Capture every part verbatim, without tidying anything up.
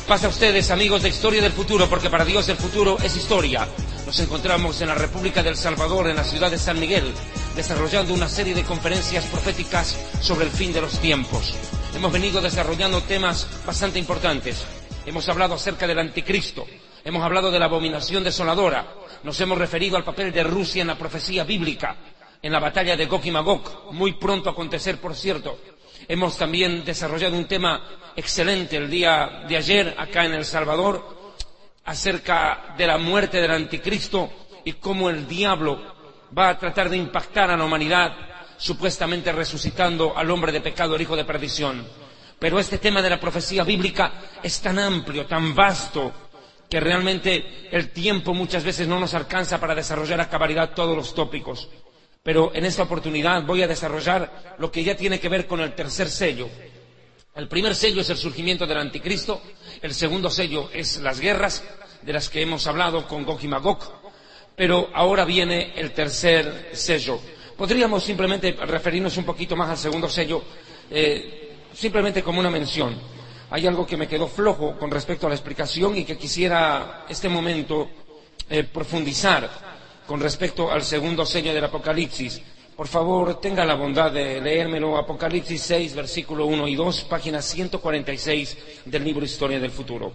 pasa a ustedes, amigos de Historia del Futuro? Porque para Dios el futuro es historia. Nos encontramos en la República del Salvador, en la ciudad de San Miguel, desarrollando una serie de conferencias proféticas sobre el fin de los tiempos. Hemos venido desarrollando temas bastante importantes. Hemos hablado acerca del anticristo, hemos hablado de la abominación desoladora, nos hemos referido al papel de Rusia en la profecía bíblica, en la batalla de Gog y Magog, muy pronto a acontecer, por cierto. Hemos también desarrollado un tema excelente el día de ayer acá en El Salvador acerca de la muerte del anticristo y cómo el diablo va a tratar de impactar a la humanidad, supuestamente resucitando al hombre de pecado, el hijo de perdición. Pero este tema de la profecía bíblica es tan amplio, tan vasto, que realmente el tiempo muchas veces no nos alcanza para desarrollar a cabalidad todos los tópicos. Pero en esta oportunidad voy a desarrollar lo que ya tiene que ver con el tercer sello. El primer sello es el surgimiento del anticristo, el segundo sello es las guerras, de las que hemos hablado con Gog y Magog, pero ahora viene el tercer sello. Podríamos simplemente referirnos un poquito más al segundo sello, eh, simplemente como una mención. Hay algo que me quedó flojo con respecto a la explicación y que quisiera este momento eh, profundizar con respecto al segundo sello del Apocalipsis. Por favor, tenga la bondad de leérmelo, Apocalipsis seis, versículo uno y dos, página ciento cuarenta y seis del libro Historia del Futuro.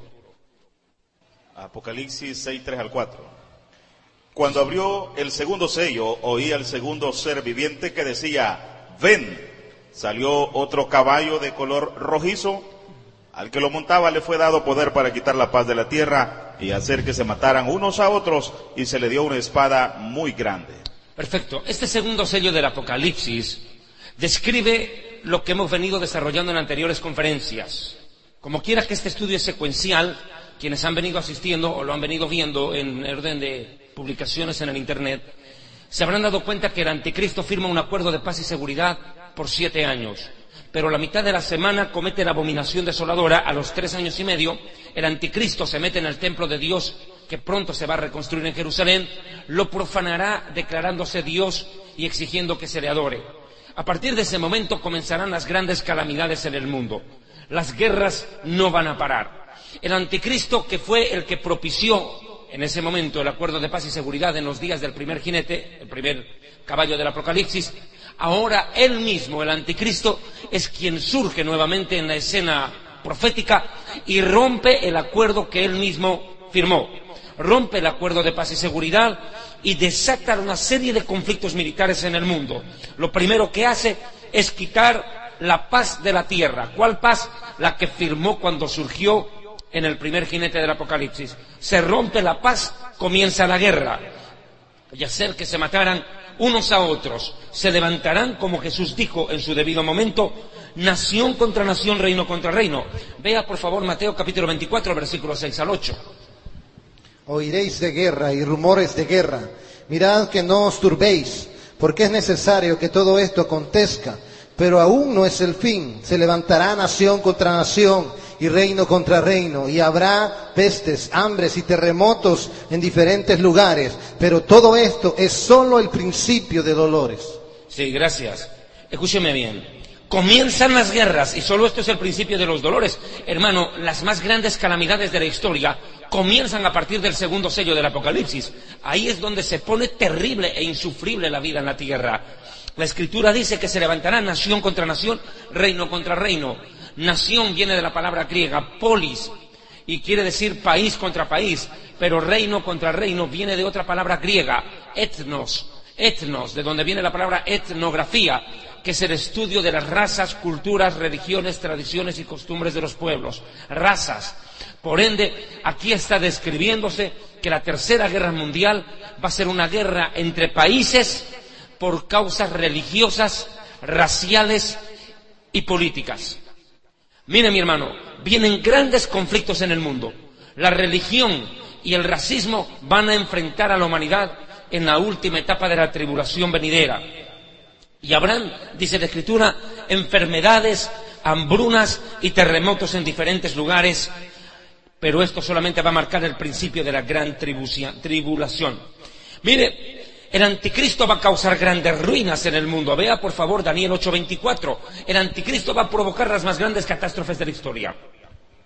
Apocalipsis seis, tres al cuatro. Cuando abrió el segundo sello, oí al segundo ser viviente que decía, ven. Salió otro caballo de color rojizo. Al que lo montaba le fue dado poder para quitar la paz de la tierra y hacer que se mataran unos a otros, y se le dio una espada muy grande. Perfecto. Este segundo sello del Apocalipsis describe lo que hemos venido desarrollando en anteriores conferencias. Como quiera que este estudio es secuencial, quienes han venido asistiendo o lo han venido viendo en orden de publicaciones en el Internet, se habrán dado cuenta que el anticristo firma un acuerdo de paz y seguridad por siete años. Pero la mitad de la semana comete la abominación desoladora. A los tres años y medio, el anticristo se mete en el templo de Dios, que pronto se va a reconstruir en Jerusalén, lo profanará declarándose Dios y exigiendo que se le adore. A partir de ese momento comenzarán las grandes calamidades en el mundo. Las guerras no van a parar. El anticristo, que fue el que propició en ese momento el acuerdo de paz y seguridad en los días del primer jinete, el primer caballo del Apocalipsis, ahora él mismo, el anticristo, es quien surge nuevamente en la escena profética y rompe el acuerdo que él mismo firmó. Rompe el acuerdo de paz y seguridad y desata una serie de conflictos militares en el mundo. Lo primero que hace es quitar la paz de la tierra. ¿Cuál paz? La que firmó cuando surgió en el primer jinete del Apocalipsis. Se rompe la paz, comienza la guerra. Y hacer que se mataran unos a otros. Se levantarán, como Jesús dijo en su debido momento, nación contra nación, reino contra reino. Vea por favor Mateo capítulo veinticuatro, versículos seis al ocho. Oiréis de guerra y rumores de guerra. Mirad que no os turbéis, porque es necesario que todo esto acontezca, pero aún no es el fin. Se levantará nación contra nación y reino contra reino, y habrá pestes, hambres y terremotos en diferentes lugares, pero todo esto es solo el principio de dolores. Sí, gracias. Escúcheme bien. Comienzan las guerras y solo esto es el principio de los dolores. Hermano, las más grandes calamidades de la historia comienzan a partir del segundo sello del Apocalipsis. Ahí es donde se pone terrible e insufrible la vida en la tierra. La Escritura dice que se levantará nación contra nación, reino contra reino. Nación viene de la palabra griega, polis, y quiere decir país contra país, pero reino contra reino viene de otra palabra griega, etnos, etnos, de donde viene la palabra etnografía, que es el estudio de las razas, culturas, religiones, tradiciones y costumbres de los pueblos. Razas. Por ende, aquí está describiéndose que la tercera guerra mundial va a ser una guerra entre países por causas religiosas, raciales y políticas. Mire, mi hermano, vienen grandes conflictos en el mundo. La religión y el racismo van a enfrentar a la humanidad en la última etapa de la tribulación venidera. Y habrán, dice la Escritura, enfermedades, hambrunas y terremotos en diferentes lugares, pero esto solamente va a marcar el principio de la gran tribulación. Mire, el anticristo va a causar grandes ruinas en el mundo. Vea, por favor, Daniel ocho veinticuatro. El anticristo va a provocar las más grandes catástrofes de la historia.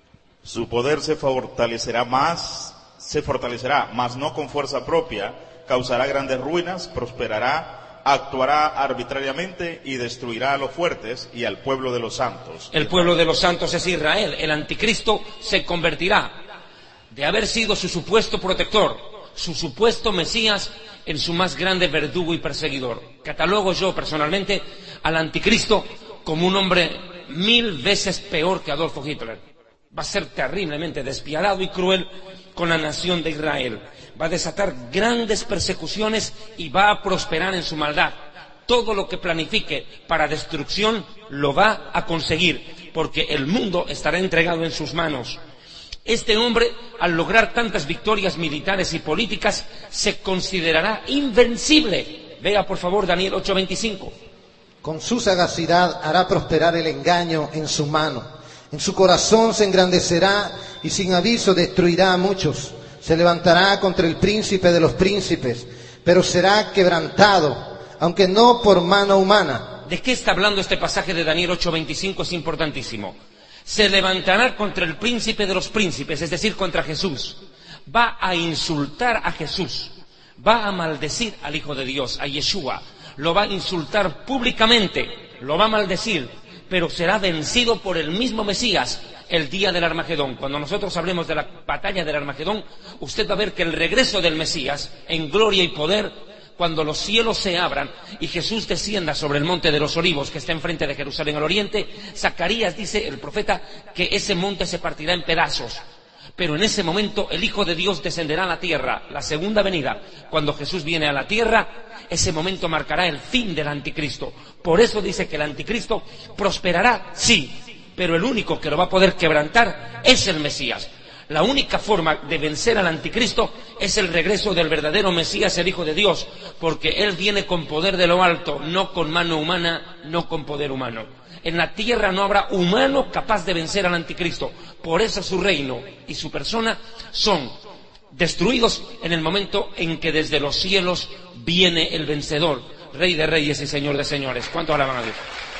Su poder se fortalecerá más, se fortalecerá, mas no con fuerza propia, causará grandes ruinas, prosperará, actuará arbitrariamente y destruirá a los fuertes y al pueblo de los santos. El pueblo de los santos es Israel. El anticristo se convertirá, de haber sido su supuesto protector, su supuesto Mesías, en su más grande verdugo y perseguidor. Catalogo yo personalmente al anticristo como un hombre mil veces peor que Adolfo Hitler. Va a ser terriblemente despiadado y cruel con la nación de Israel. Va a desatar grandes persecuciones y va a prosperar en su maldad. Todo lo que planifique para destrucción lo va a conseguir, porque el mundo estará entregado en sus manos. Este hombre, al lograr tantas victorias militares y políticas, se considerará invencible. Vea por favor Daniel ocho veinticinco. Con su sagacidad hará prosperar el engaño en su mano. En su corazón se engrandecerá y sin aviso destruirá a muchos. Se levantará contra el príncipe de los príncipes, pero será quebrantado, aunque no por mano humana. ¿De qué está hablando este pasaje de Daniel ocho veinticinco? Es importantísimo. Se levantará contra el príncipe de los príncipes, es decir, contra Jesús. Va a insultar a Jesús. Va a maldecir al Hijo de Dios, a Yeshua. Lo va a insultar públicamente, lo va a maldecir, pero será vencido por el mismo Mesías el día del Armagedón. Cuando nosotros hablemos de la batalla del Armagedón, usted va a ver que el regreso del Mesías en gloria y poder, cuando los cielos se abran y Jesús descienda sobre el monte de los Olivos que está enfrente de Jerusalén al oriente, Zacarías dice, el profeta, que ese monte se partirá en pedazos. Pero en ese momento el Hijo de Dios descenderá a la tierra, la segunda venida. Cuando Jesús viene a la tierra, ese momento marcará el fin del anticristo. Por eso dice que el anticristo prosperará, sí, pero el único que lo va a poder quebrantar es el Mesías. La única forma de vencer al anticristo es el regreso del verdadero Mesías, el Hijo de Dios, porque Él viene con poder de lo alto, no con mano humana, no con poder humano. En la tierra no habrá humano capaz de vencer al anticristo. Por eso su reino y su persona son destruidos en el momento en que desde los cielos viene el vencedor, Rey de reyes y Señor de señores. ¿Cuánto alaban a Dios?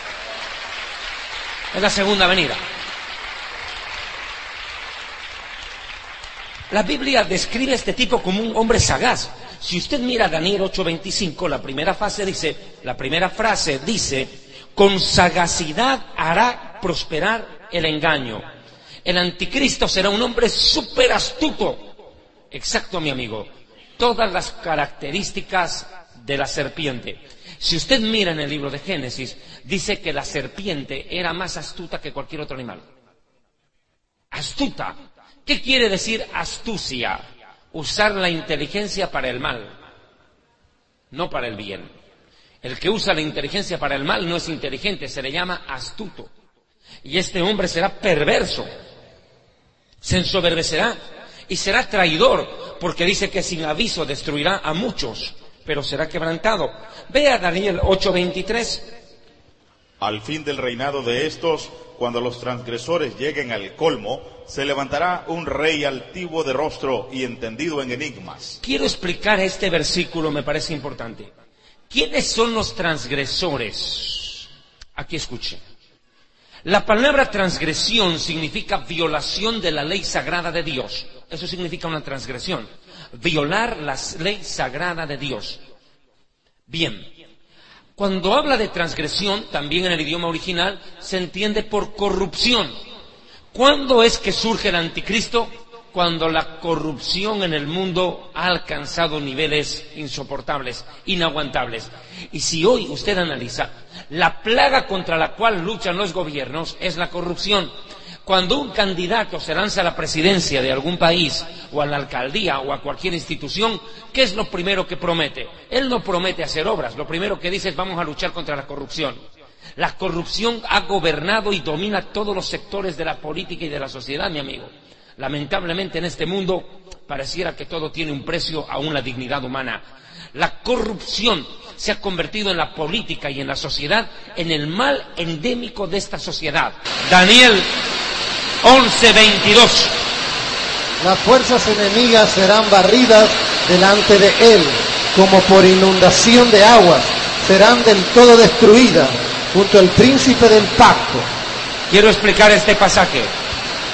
Es la segunda venida. La Biblia describe a este tipo como un hombre sagaz. Si usted mira Daniel ocho veinticinco, la primera frase dice, la primera frase dice, con sagacidad hará prosperar el engaño. El anticristo será un hombre súper astuto. Exacto, mi amigo. Todas las características de la serpiente. Si usted mira en el libro de Génesis, dice que la serpiente era más astuta que cualquier otro animal. Astuta. ¿Qué quiere decir astucia? Usar la inteligencia para el mal, no para el bien. El que usa la inteligencia para el mal no es inteligente, se le llama astuto. Y este hombre será perverso, se ensoberbecerá y será traidor, porque dice que sin aviso destruirá a muchos, pero será quebrantado. Vea Daniel ocho veintitrés. Al fin del reinado de estos, cuando los transgresores lleguen al colmo, se levantará un rey altivo de rostro y entendido en enigmas. Quiero explicar este versículo, me parece importante. ¿Quiénes son los transgresores? Aquí escuche. La palabra transgresión significa violación de la ley sagrada de Dios. Eso significa una transgresión. Violar la ley sagrada de Dios. Bien. Cuando habla de transgresión, también en el idioma original, se entiende por corrupción. ¿Cuándo es que surge el anticristo? Cuando la corrupción en el mundo ha alcanzado niveles insoportables, inaguantables. Y si hoy usted analiza, la plaga contra la cual luchan los gobiernos es la corrupción. Cuando un candidato se lanza a la presidencia de algún país, o a la alcaldía, o a cualquier institución, ¿qué es lo primero que promete? Él no promete hacer obras, lo primero que dice es vamos a luchar contra la corrupción. La corrupción ha gobernado y domina todos los sectores de la política y de la sociedad, mi amigo. Lamentablemente en este mundo pareciera que todo tiene un precio, aún la dignidad humana. La corrupción se ha convertido en la política y en la sociedad en el mal endémico de esta sociedad. Daniel once veintidós. Las fuerzas enemigas serán barridas delante de él, como por inundación de aguas, serán del todo destruidas junto al príncipe del pacto. Quiero explicar este pasaje.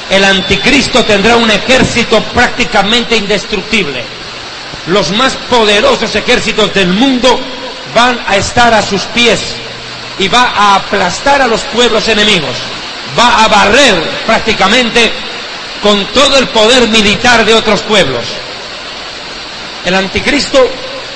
el anticristo tendrá un ejército prácticamente indestructible. Los más poderosos ejércitos del mundo van a estar a sus pies y va a aplastar a los pueblos enemigos. Va a barrer prácticamente con todo el poder militar de otros pueblos. El anticristo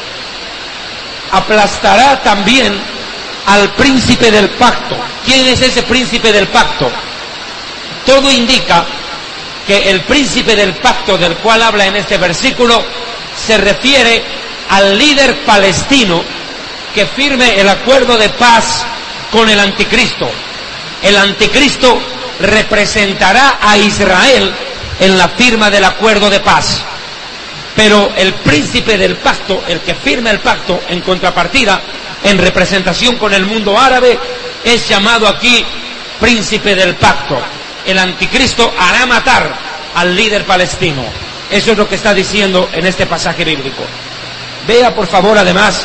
aplastará también al príncipe del pacto. ¿Quién es ese príncipe del pacto? Todo indica que el príncipe del pacto del cual habla en este versículo se refiere al líder palestino que firme el acuerdo de paz con el anticristo. El anticristo representará a Israel en la firma del acuerdo de paz. Pero el príncipe del pacto, el que firma el pacto, en contrapartida, en representación con el mundo árabe, es llamado aquí príncipe del pacto. El anticristo hará matar al líder palestino. Eso es lo que está diciendo en este pasaje bíblico. Vea por favor además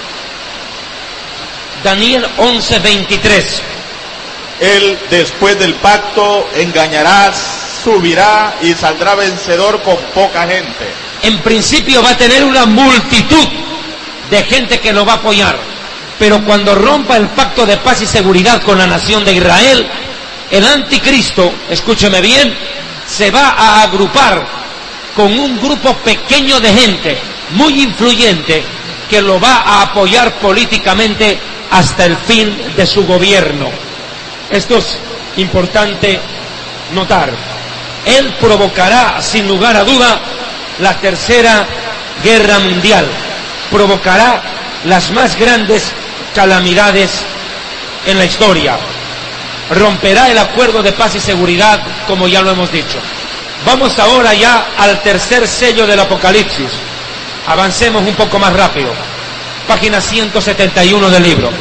Daniel once veintitrés. Él después del pacto engañará, subirá y saldrá vencedor con poca gente. En principio va a tener una multitud de gente que lo va a apoyar, pero cuando rompa el pacto de paz y seguridad con la nación de Israel, el anticristo, escúcheme bien, se va a agrupar con un grupo pequeño de gente muy influyente que lo va a apoyar políticamente hasta el fin de su gobierno. Esto es importante notar. Él provocará, sin lugar a duda, la tercera guerra mundial. Provocará las más grandes calamidades en la historia. Romperá el acuerdo de paz y seguridad, como ya lo hemos dicho. Vamos ahora ya al tercer sello del Apocalipsis. Avancemos un poco más rápido. Página ciento setenta y uno del libro.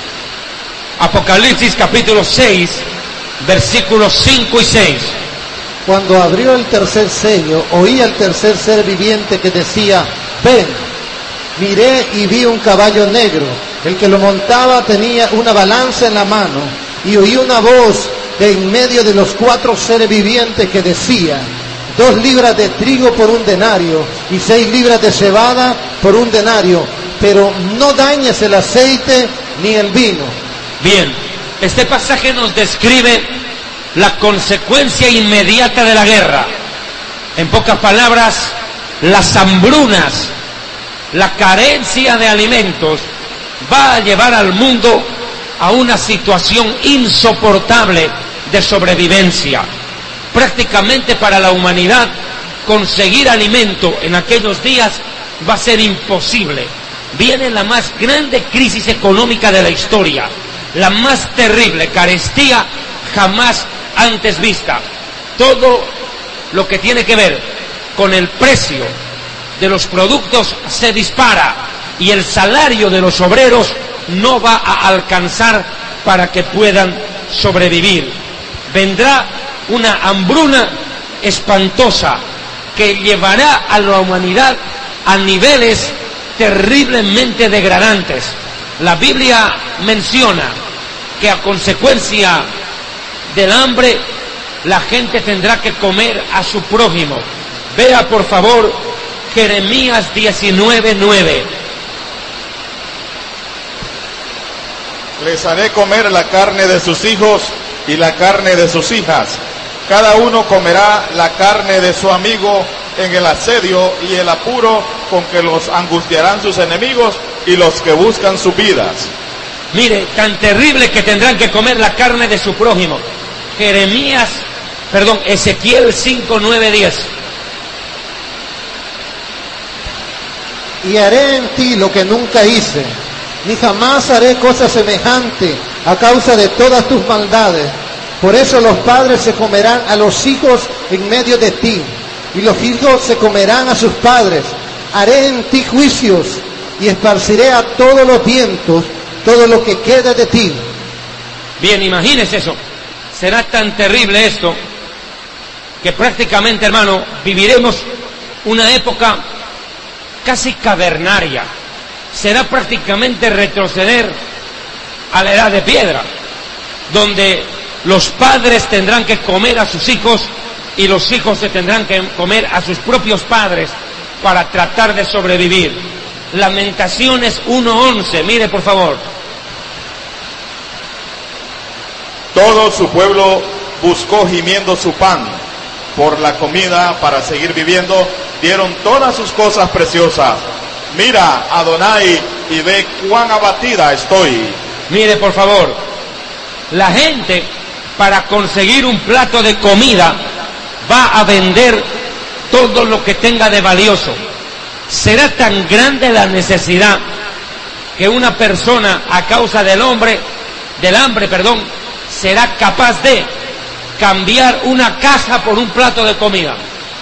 Apocalipsis capítulo seis, versículos cinco y seis. Cuando abrió el tercer sello, oí al tercer ser viviente que decía: ven. Miré y vi un caballo negro. El que lo montaba tenía una balanza en la mano, y oí una voz de en medio de los cuatro seres vivientes que decía: dos libras de trigo por un denario, y seis libras de cebada por un denario, pero no dañes el aceite ni el vino. Bien, este pasaje nos describe la consecuencia inmediata de la guerra. En pocas palabras, las hambrunas, la carencia de alimentos va a llevar al mundo a una situación insoportable de sobrevivencia. Prácticamente para la humanidad conseguir alimento en aquellos días va a ser imposible. Viene la más grande crisis económica de la historia, la más terrible carestía jamás antes vista. Todo lo que tiene que ver con el precio de los productos se dispara y el salario de los obreros no va a alcanzar para que puedan sobrevivir. Vendrá una hambruna espantosa que llevará a la humanidad a niveles terriblemente degradantes. La Biblia menciona que a consecuencia del hambre la gente tendrá que comer a su prójimo. Vea por favor Jeremías diecinueve nueve. Les haré comer la carne de sus hijos y la carne de sus hijas. Cada uno comerá la carne de su amigo en el asedio y el apuro con que los angustiarán sus enemigos y los que buscan sus vidas. Mire, tan terrible que tendrán que comer la carne de su prójimo. Jeremías, perdón, Ezequiel cinco nueve diez. Y haré en ti lo que nunca hice, ni jamás haré cosa semejante a causa de todas tus maldades. Por eso los padres se comerán a los hijos en medio de ti, y los hijos se comerán a sus padres. Haré en ti juicios, y esparciré a todos los vientos todo lo que quede de ti. Bien, imagínese eso. Será tan terrible esto que prácticamente, hermano, viviremos una época casi cavernaria. Será prácticamente retroceder a la edad de piedra, donde los padres tendrán que comer a sus hijos y los hijos se tendrán que comer a sus propios padres para tratar de sobrevivir. Lamentaciones uno once, mire por favor. Todo su pueblo buscó gimiendo su pan por la comida para seguir viviendo, dieron todas sus cosas preciosas. Mira, Adonai, y ve cuán abatida estoy. Mire por favor, la gente para conseguir un plato de comida va a vender todo lo que tenga de valioso. Será tan grande la necesidad que una persona, a causa del hombre, del hambre, perdón, será capaz de cambiar una casa por un plato de comida.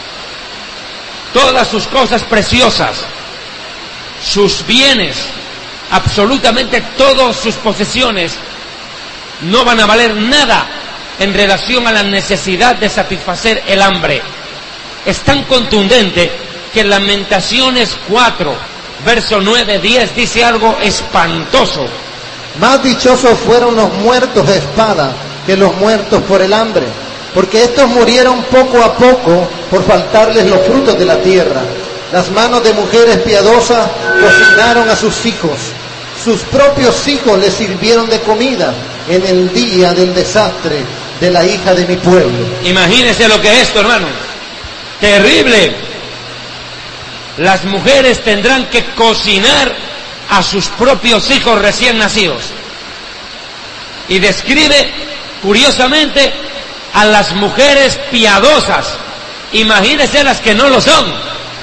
Todas sus cosas preciosas, sus bienes, absolutamente todas sus posesiones, no van a valer nada en relación a la necesidad de satisfacer el hambre. Es tan contundente que Lamentaciones cuatro, verso nueve, diez dice algo espantoso. Más dichosos fueron los muertos de espada que los muertos por el hambre, porque estos murieron poco a poco por faltarles los frutos de la tierra. Las manos de mujeres piadosas cocinaron a sus hijos, sus propios hijos les sirvieron de comida en el día del desastre de la hija de mi pueblo. Imagínese lo que es esto, hermano. Terrible. Las mujeres tendrán que cocinar a sus propios hijos recién nacidos. Y describe, curiosamente, a las mujeres piadosas. Imagínense las que no lo son.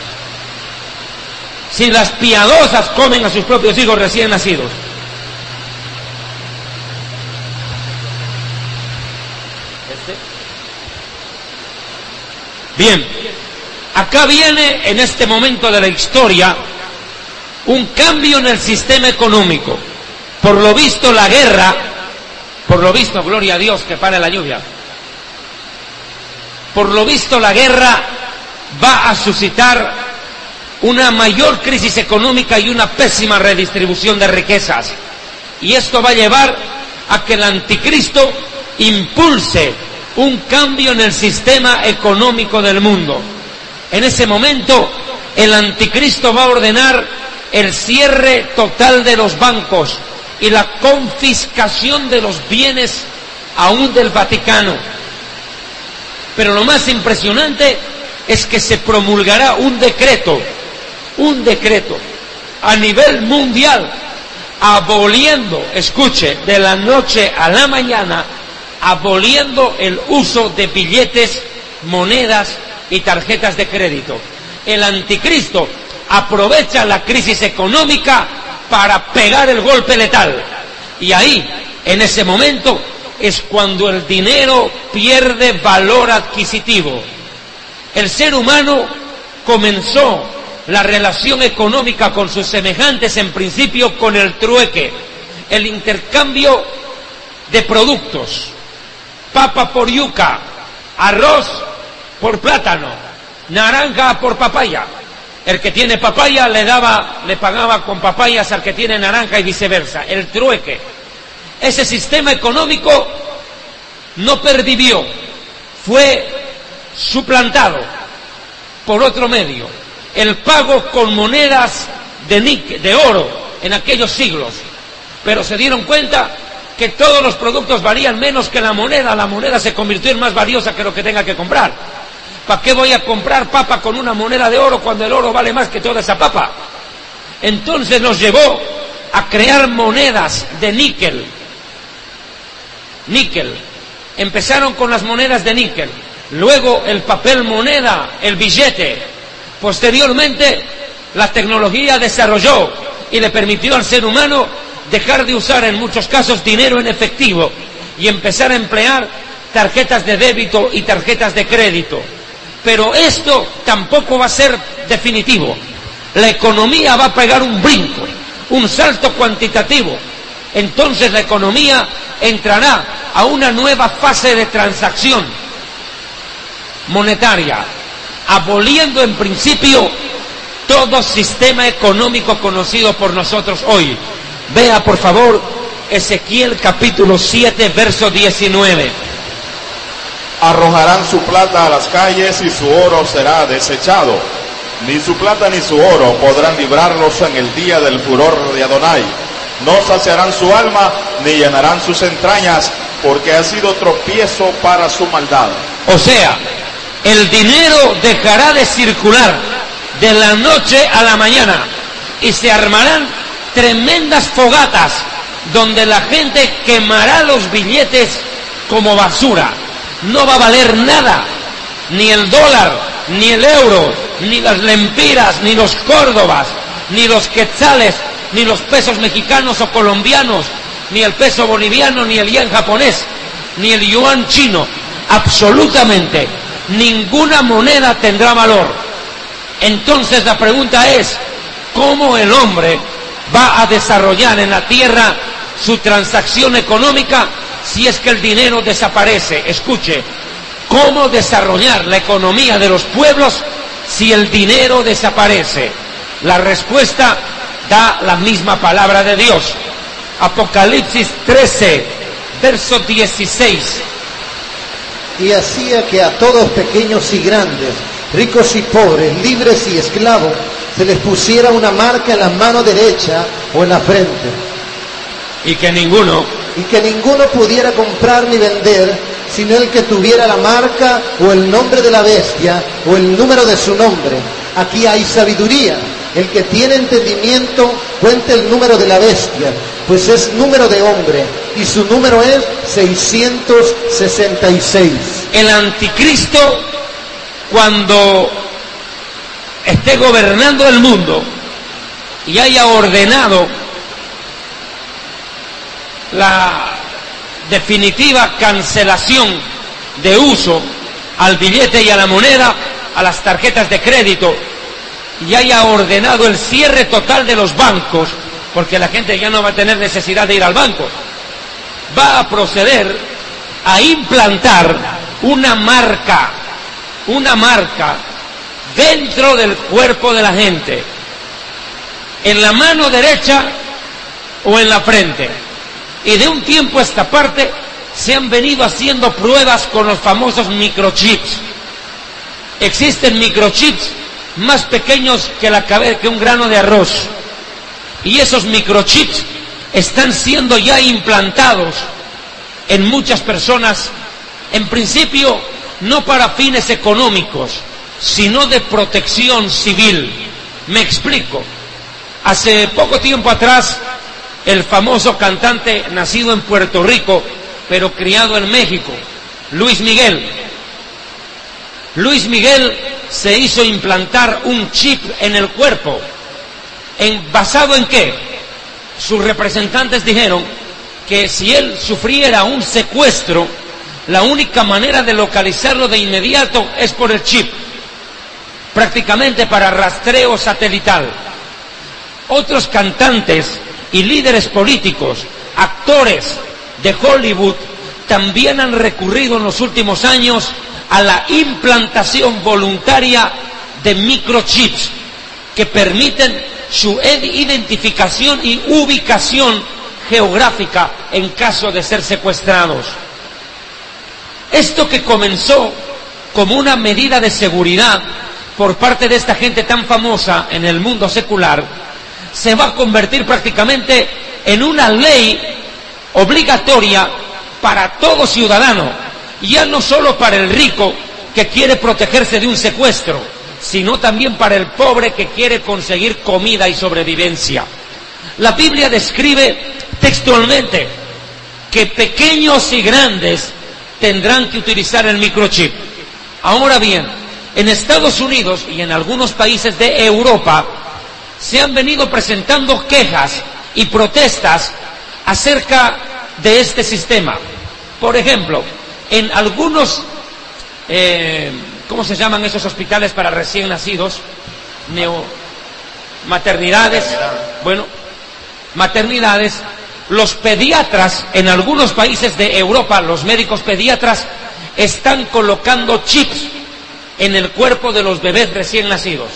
Si las piadosas comen a sus propios hijos recién nacidos. Bien, acá viene en este momento de la historia un cambio en el sistema económico. Por lo visto la guerra, por lo visto, gloria a Dios que pare la lluvia, por lo visto la guerra va a suscitar una mayor crisis económica y una pésima redistribución de riquezas. Y esto va a llevar a que el anticristo impulse un cambio en el sistema económico del mundo. En ese momento, el anticristo va a ordenar el cierre total de los bancos y la confiscación de los bienes aún del Vaticano. Pero lo más impresionante es que se promulgará un decreto, un decreto a nivel mundial, aboliendo, escuche, de la noche a la mañana, aboliendo el uso de billetes, monedas y tarjetas de crédito. El anticristo aprovecha la crisis económica para pegar el golpe letal. Y ahí, en ese momento, es cuando el dinero pierde valor adquisitivo. El ser humano comenzó la relación económica con sus semejantes en principio con el trueque, el intercambio de productos. Papa por yuca, arroz por plátano, naranja por papaya. El que tiene papaya le daba, le pagaba con papayas al que tiene naranja y viceversa. El trueque. Ese sistema económico no pervivió, fue suplantado por otro medio. El pago con monedas de níquel, de oro en aquellos siglos. Pero se dieron cuenta que todos los productos valían menos que la moneda. La moneda se convirtió en más valiosa que lo que tenga que comprar. ¿Para qué voy a comprar papa con una moneda de oro cuando el oro vale más que toda esa papa? Entonces nos llevó a crear monedas de níquel. Níquel. Empezaron con las monedas de níquel. Luego el papel moneda, el billete. Posteriormente la tecnología desarrolló y le permitió al ser humano dejar de usar en muchos casos dinero en efectivo y empezar a emplear tarjetas de débito y tarjetas de crédito. Pero esto tampoco va a ser definitivo. La economía va a pegar un brinco, un salto cuantitativo. Entonces la economía entrará a una nueva fase de transacción monetaria, aboliendo en principio todo sistema económico conocido por nosotros hoy. Vea por favor Ezequiel capítulo siete verso diecinueve. Arrojarán su plata a las calles y su oro será desechado. Ni su plata ni su oro podrán librarlos en el día del furor de Adonai. No saciarán su alma ni llenarán sus entrañas, porque ha sido tropiezo para su maldad. O sea, el dinero dejará de circular de la noche a la mañana y se armarán tremendas fogatas donde la gente quemará los billetes como basura. No va a valer nada, ni el dólar, ni el euro, ni las lempiras, ni los córdobas, ni los quetzales, ni los pesos mexicanos o colombianos, ni el peso boliviano, ni el yen japonés, ni el yuan chino. Absolutamente ninguna moneda tendrá valor. Entonces la pregunta es, ¿cómo el hombre va a desarrollar en la tierra su transacción económica si es que el dinero desaparece? Escuche, ¿cómo desarrollar la economía de los pueblos si el dinero desaparece? La respuesta da la misma palabra de Dios. Apocalipsis trece, verso dieciséis. Y hacía que a todos, pequeños y grandes, ricos y pobres, libres y esclavos, se les pusiera una marca en la mano derecha o en la frente. Y que ninguno, y que ninguno pudiera comprar ni vender, sino el que tuviera la marca o el nombre de la bestia o el número de su nombre. Aquí hay sabiduría. El que tiene entendimiento, cuente el número de la bestia, pues es número de hombre, y su número es seiscientos sesenta y seis. El anticristo, cuando esté gobernando el mundo y haya ordenado la definitiva cancelación de uso al billete y a la moneda, a las tarjetas de crédito, y haya ordenado el cierre total de los bancos, porque la gente ya no va a tener necesidad de ir al banco, va a proceder a implantar una marca, una marca dentro del cuerpo de la gente, en la mano derecha o en la frente. Y de un tiempo a esta parte se han venido haciendo pruebas con los famosos microchips. Existen microchips más pequeños que la cabeza, que un grano de arroz. Y esos microchips están siendo ya implantados en muchas personas, en principio no para fines económicos, sino de protección civil. Me explico. Hace poco tiempo atrás, el famoso cantante nacido en Puerto Rico, pero criado en México, Luis Miguel. Luis Miguel se hizo implantar un chip en el cuerpo. En, ¿Basado en qué? Sus representantes dijeron que si él sufriera un secuestro, la única manera de localizarlo de inmediato es por el chip, prácticamente para rastreo satelital. Otros cantantes y líderes políticos, actores de Hollywood, también han recurrido en los últimos años a la implantación voluntaria de microchips que permiten su identificación y ubicación geográfica en caso de ser secuestrados. Esto que comenzó como una medida de seguridad por parte de esta gente tan famosa en el mundo secular, se va a convertir prácticamente en una ley obligatoria para todo ciudadano, ya no solo para el rico que quiere protegerse de un secuestro, sino también para el pobre que quiere conseguir comida y sobrevivencia. La Biblia describe textualmente que pequeños y grandes tendrán que utilizar el microchip. Ahora bien, en Estados Unidos y en algunos países de Europa se han venido presentando quejas y protestas acerca de este sistema. Por ejemplo, en algunos, eh, ¿cómo se llaman esos hospitales para recién nacidos? Neo, maternidades. Bueno, maternidades. Los pediatras en algunos países de Europa, los médicos pediatras, están colocando chips en el cuerpo de los bebés recién nacidos.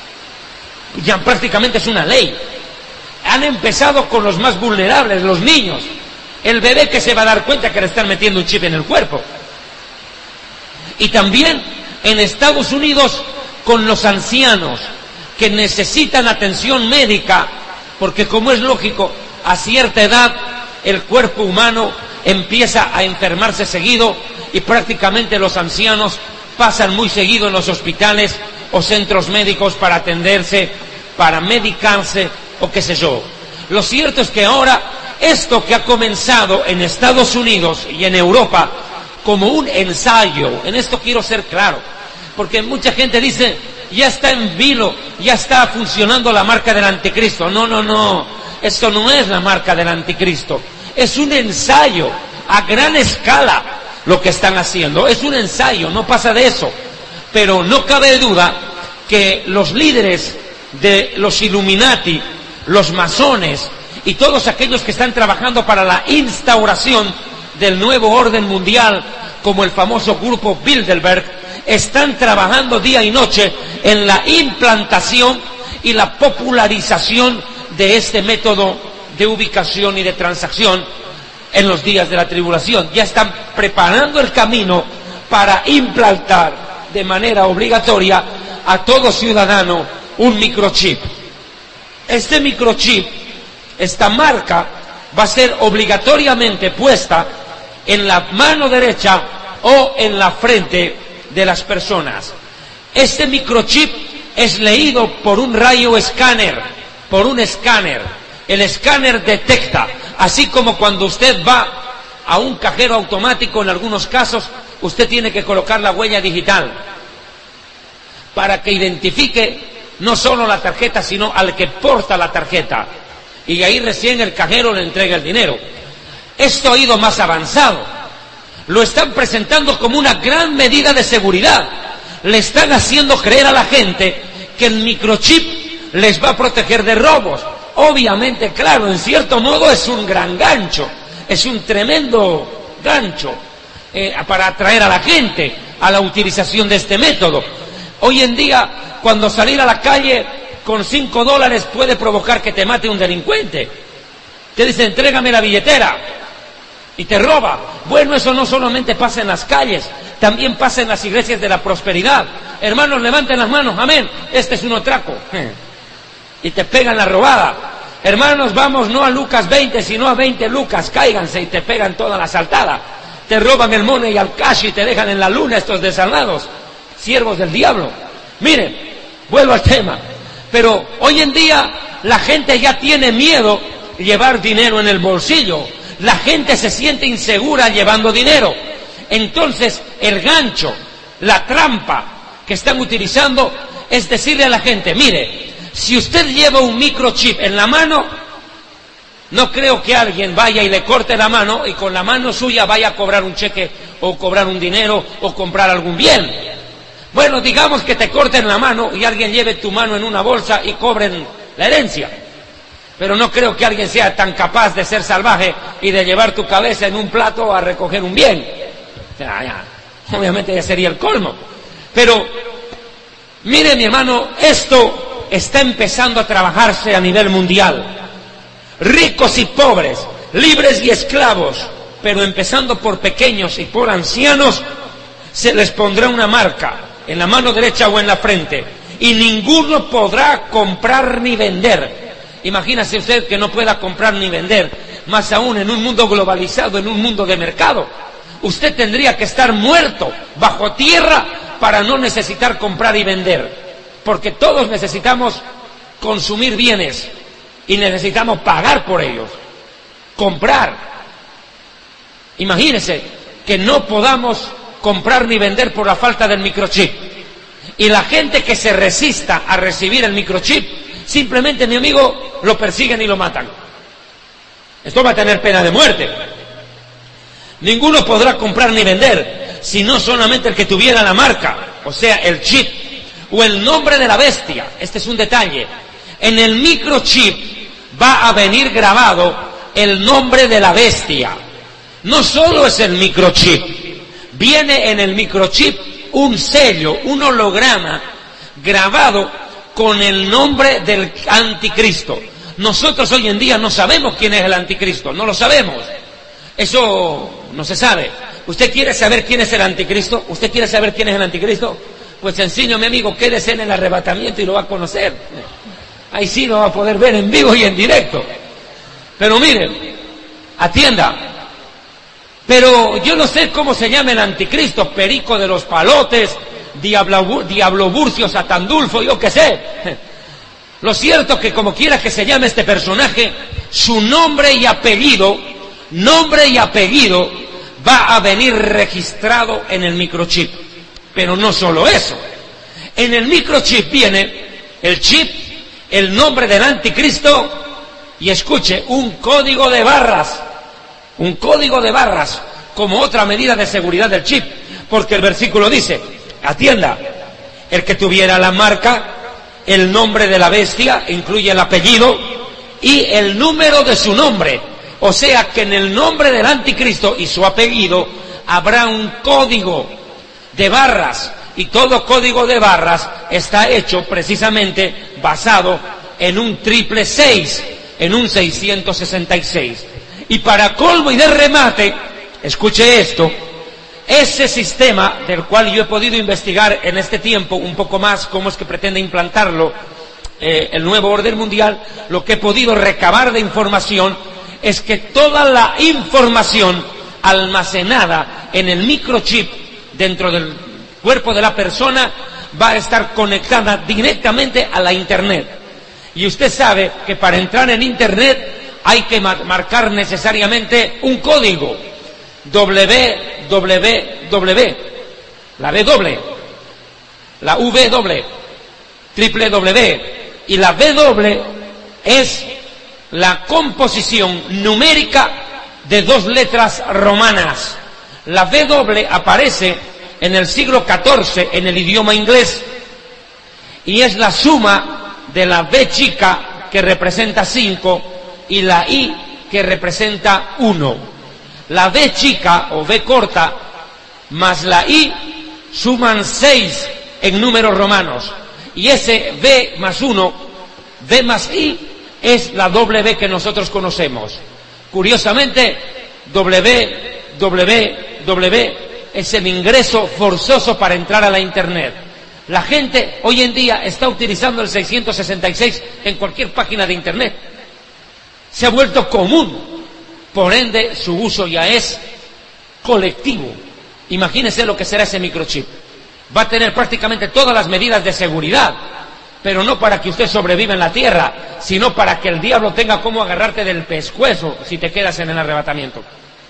Ya prácticamente es una ley. Han empezado con los más vulnerables, los niños. El bebé que se va a dar cuenta que le están metiendo un chip en el cuerpo. Y también en Estados Unidos con los ancianos que necesitan atención médica, porque como es lógico, a cierta edad el cuerpo humano empieza a enfermarse seguido y prácticamente los ancianos pasan muy seguido en los hospitales o centros médicos para atenderse, para medicarse o qué sé yo. Lo cierto es que ahora esto que ha comenzado en Estados Unidos y en Europa como un ensayo, en esto quiero ser claro, porque mucha gente dice, ya está en vilo, ya está funcionando la marca del anticristo. No, no, no, esto no es la marca del anticristo, es un ensayo a gran escala lo que están haciendo, es un ensayo, no pasa de eso. Pero no cabe duda que los líderes de los Illuminati, los masones y todos aquellos que están trabajando para la instauración del nuevo orden mundial, como el famoso grupo Bilderberg, están trabajando día y noche en la implantación y la popularización de este método de ubicación y de transacción en los días de la tribulación. Ya están preparando el camino para implantar de manera obligatoria a todo ciudadano un microchip. Este microchip, esta marca, va a ser obligatoriamente puesta en la mano derecha o en la frente de las personas. Este microchip es leído por un rayo escáner, por un escáner. El escáner detecta, así como cuando usted va a un cajero automático, en algunos casos, usted tiene que colocar la huella digital para que identifique no solo la tarjeta, sino al que porta la tarjeta. Y ahí recién el cajero le entrega el dinero. Esto ha ido más avanzado. Lo están presentando como una gran medida de seguridad. Le están haciendo creer a la gente que el microchip les va a proteger de robos. Obviamente, claro, en cierto modo es un gran gancho, es un tremendo gancho eh, para atraer a la gente a la utilización de este método. Hoy en día, cuando salir a la calle con cinco dólares puede provocar que te mate un delincuente. Te dice, entrégame la billetera, y te roba. Bueno, eso no solamente pasa en las calles, también pasa en las iglesias de la prosperidad. Hermanos, levanten las manos, amén, este es un atraco. Y te pegan la robada. Hermanos, vamos no a Lucas veinte, sino a veinte Lucas, cáiganse, y te pegan toda la saltada. Te roban el money y al cash y te dejan en la luna estos desalmados, siervos del diablo. Miren, vuelvo al tema. Pero hoy en día la gente ya tiene miedo de llevar dinero en el bolsillo. La gente se siente insegura llevando dinero. Entonces, el gancho, la trampa que están utilizando es decirle a la gente, mire, si usted lleva un microchip en la mano, no creo que alguien vaya y le corte la mano y con la mano suya vaya a cobrar un cheque o cobrar un dinero o comprar algún bien. Bueno, digamos que te corten la mano y alguien lleve tu mano en una bolsa y cobren la herencia. Pero no creo que alguien sea tan capaz de ser salvaje y de llevar tu cabeza en un plato a recoger un bien. Ya, ya. Obviamente ya sería el colmo. Pero, mire mi hermano, esto está empezando a trabajarse a nivel mundial. Ricos y pobres, libres y esclavos, pero empezando por pequeños y por ancianos, se les pondrá una marca en la mano derecha o en la frente, y ninguno podrá comprar ni vender. Imagínese usted que no pueda comprar ni vender, más aún en un mundo globalizado, en un mundo de mercado. Usted tendría que estar muerto bajo tierra para no necesitar comprar y vender, porque todos necesitamos consumir bienes y necesitamos pagar por ellos, comprar. Imagínese que no podamos comprar ni vender por la falta del microchip, y la gente que se resista a recibir el microchip, simplemente, mi amigo, lo persiguen y lo matan. Esto va a tener pena de muerte. Ninguno podrá comprar ni vender, sino solamente el que tuviera la marca, o sea, el chip o el nombre de la bestia. Este es un detalle. En el microchip va a venir grabado el nombre de la bestia. No solo es el microchip, viene en el microchip un sello, un holograma grabado con el nombre del anticristo. Nosotros hoy en día no sabemos quién es el anticristo, no lo sabemos. Eso no se sabe. ¿Usted quiere saber quién es el anticristo? ¿Usted quiere saber quién es el anticristo? Pues sencillo, mi amigo, quédese en el arrebatamiento y lo va a conocer. Ahí sí lo va a poder ver en vivo y en directo. Pero mire, atienda. Pero yo no sé cómo se llama el anticristo, Perico de los Palotes, Diablo, Diablo Burcio, Satandulfo, yo qué sé. Lo cierto que como quiera que se llame este personaje, su nombre y apellido, nombre y apellido, va a venir registrado en el microchip. Pero no solo eso. En el microchip viene el chip, el nombre del anticristo y escuche, un código de barras. Un código de barras como otra medida de seguridad del chip. Porque el versículo dice, atienda, el que tuviera la marca, el nombre de la bestia, incluye el apellido y el número de su nombre. O sea que en el nombre del anticristo y su apellido habrá un código de barras, y todo código de barras está hecho precisamente basado en un triple seis, en un seiscientos sesenta y seis. Y para colmo y de remate, escuche esto, ese sistema del cual yo he podido investigar en este tiempo un poco más cómo es que pretende implantarlo eh, el nuevo orden mundial, lo que he podido recabar de información es que toda la información almacenada en el microchip dentro del cuerpo de la persona va a estar conectada directamente a la internet. Y usted sabe que para entrar en internet hay que marcar necesariamente un código, doble u doble u doble u, la B doble, la V doble, triple W, y la B doble es la composición numérica de dos letras romanas. La V doble aparece en el siglo catorce en el idioma inglés y es la suma de la B chica, que representa cinco, y la I, que representa uno. La B chica o B corta más la I suman seis en números romanos, y ese B más uno, B más I, es la doble B que nosotros conocemos. Curiosamente, W, W, W es el ingreso forzoso para entrar a la internet. La gente hoy en día está utilizando el seiscientos sesenta y seis en cualquier página de internet. Se ha vuelto común, por ende su uso ya es colectivo. Imagínense lo que será ese microchip. Va a tener prácticamente todas las medidas de seguridad, pero no para que usted sobreviva en la tierra, sino para que el diablo tenga cómo agarrarte del pescuezo si te quedas en el arrebatamiento.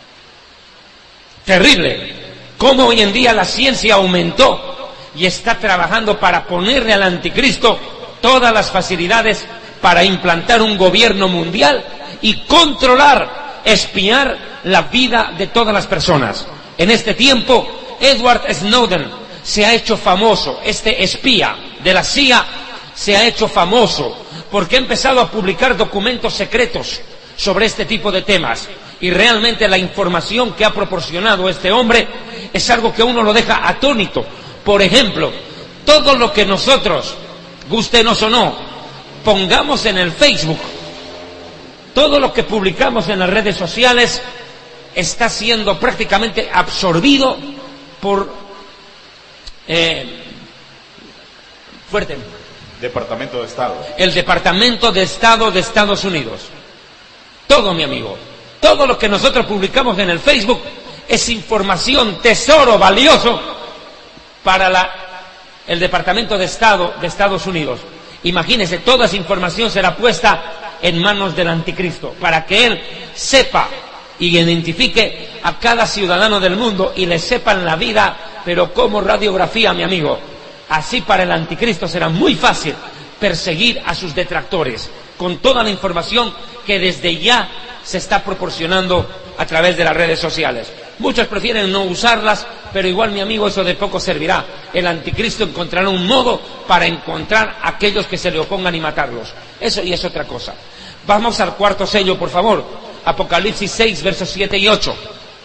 Terrible. Cómo hoy en día la ciencia aumentó y está trabajando para ponerle al anticristo todas las facilidades para implantar un gobierno mundial y controlar, espiar la vida de todas las personas. En este tiempo, Edward Snowden se ha hecho famoso, este espía de la C I A se ha hecho famoso porque ha empezado a publicar documentos secretos sobre este tipo de temas, y realmente la información que ha proporcionado este hombre es algo que a uno lo deja atónito. Por ejemplo, todo lo que nosotros, gústenos o no, pongamos en el Facebook, todo lo que publicamos en las redes sociales está siendo prácticamente absorbido por eh, fuerte Departamento de Estado. El Departamento de Estado de Estados Unidos. Todo, mi amigo, todo lo que nosotros publicamos en el Facebook es información, tesoro valioso para la, el Departamento de Estado de Estados Unidos. Imagínense, toda esa información será puesta en manos del anticristo para que él sepa y identifique a cada ciudadano del mundo y le sepan la vida, pero como radiografía, mi amigo. Así para el anticristo será muy fácil perseguir a sus detractores con toda la información que desde ya se está proporcionando a través de las redes sociales. Muchos prefieren no usarlas, pero igual, mi amigo, eso de poco servirá. El anticristo encontrará un modo para encontrar a aquellos que se le opongan y matarlos. Eso y es otra cosa. Vamos al cuarto sello, por favor. Apocalipsis seis, versos siete y ocho.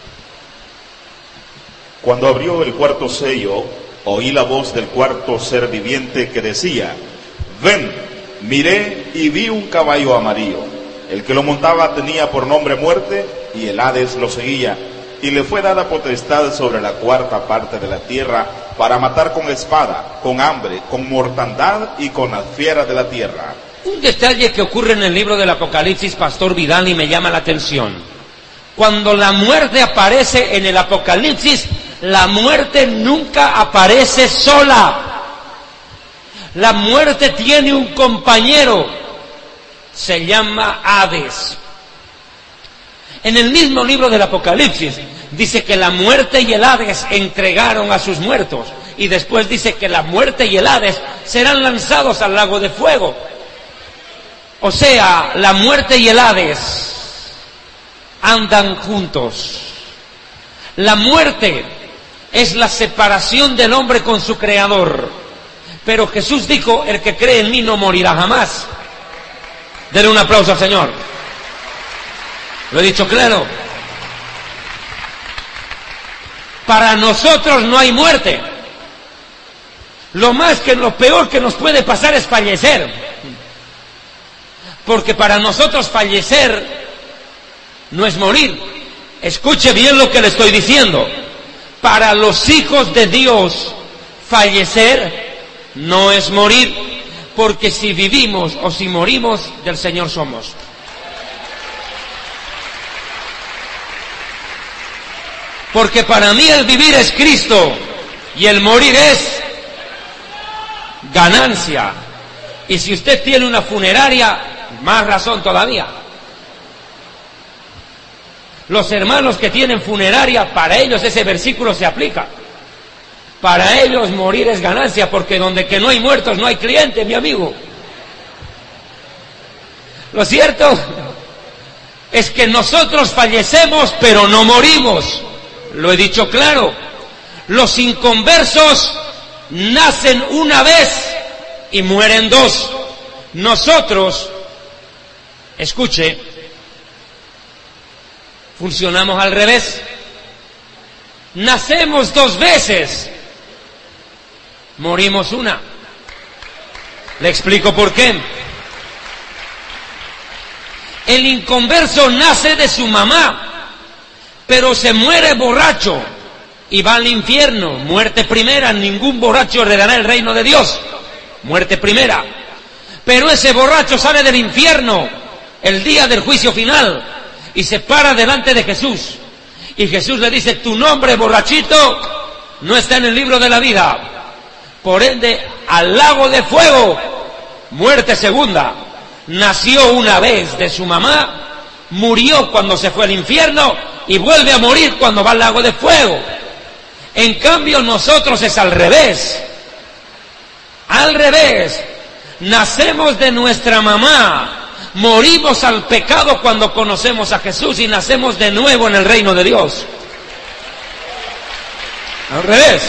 Cuando abrió el cuarto sello, oí la voz del cuarto ser viviente que decía: ven. Miré y vi un caballo amarillo. El que lo montaba tenía por nombre Muerte, y el Hades lo seguía. y le fue dada potestad sobre la cuarta parte de la tierra para matar con espada, con hambre, con mortandad y con las fieras de la tierra. Un detalle que ocurre en el libro del Apocalipsis, Pastor Vidal, y me llama la atención. Cuando la muerte aparece en el Apocalipsis, la muerte nunca aparece sola. La muerte tiene un compañero, se llama Hades. En el mismo libro del Apocalipsis dice que la muerte y el Hades entregaron a sus muertos, y después dice que la muerte y el Hades serán lanzados al lago de fuego. O sea, la muerte y el Hades andan juntos. La muerte es la separación del hombre con su Creador, pero Jesús dijo: el que cree en mí no morirá jamás. Denle un aplauso al Señor. Lo he dicho claro. Para nosotros no hay muerte. Lo más que lo peor que nos puede pasar es fallecer. Porque para nosotros fallecer no es morir. Escuche bien lo que le estoy diciendo. Para los hijos de Dios, fallecer no es morir. Porque si vivimos o si morimos, del Señor somos. Porque para mí el vivir es Cristo y el morir es ganancia. Y si usted tiene una funeraria, más razón todavía. Los hermanos que tienen funeraria, para ellos ese versículo se aplica. Para ellos morir es ganancia, porque donde que no hay muertos no hay cliente, mi amigo. Lo cierto es que nosotros fallecemos, pero no morimos. Lo he dicho claro. Los inconversos nacen una vez y mueren dos. Nosotros, escuche, funcionamos al revés. Nacemos dos veces, morimos una. Le explico por qué. El inconverso nace de su mamá, pero se muere borracho y va al infierno. Muerte primera. Ningún borracho heredará el reino de Dios. Muerte primera. Pero ese borracho sale del infierno el día del juicio final y se para delante de Jesús. Y Jesús le dice: tu nombre, borrachito, no está en el libro de la vida. Por ende, al lago de fuego. Muerte segunda. Nació una vez de su mamá, murió cuando se fue al infierno y vuelve a morir cuando va al lago de fuego. En cambio, nosotros es al revés. Al revés. Nacemos de nuestra mamá, morimos al pecado cuando conocemos a Jesús y nacemos de nuevo en el reino de Dios. Al revés.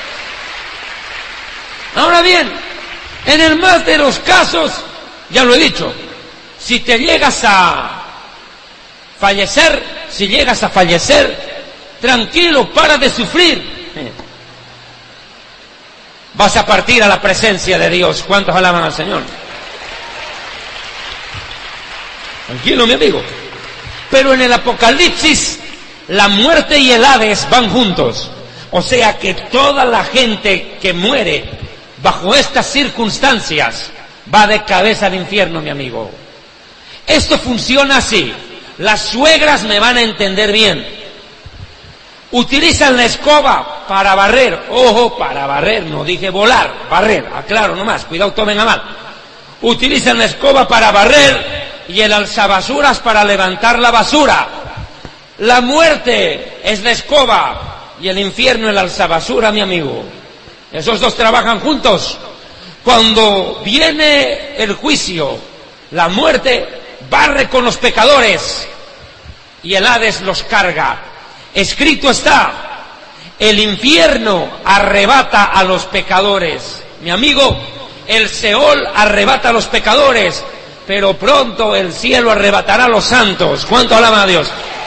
Ahora bien, en el más de los casos, ya lo he dicho, si te llegas a fallecer, si llegas a fallecer, tranquilo, para de sufrir. Vas a partir a la presencia de Dios. ¿Cuántos alaban al Señor? Tranquilo, mi amigo. Pero en el Apocalipsis, la muerte y el Hades van juntos. O sea que toda la gente que muere bajo estas circunstancias va de cabeza al infierno, mi amigo. Esto funciona así. Las suegras me van a entender bien. Utilizan la escoba para barrer. Ojo, para barrer, no dije volar, barrer, aclaro nomás, cuidado, tomen a mal. Utilizan la escoba para barrer y el alzabasuras para levantar la basura. La muerte es la escoba y el infierno el alzabasura, mi amigo. Esos dos trabajan juntos. Cuando viene el juicio, la muerte barre con los pecadores y el Hades los carga. Escrito está: el infierno arrebata a los pecadores. Mi amigo, el Seol arrebata a los pecadores, pero pronto el cielo arrebatará a los santos. ¿Cuánto alaban a Dios?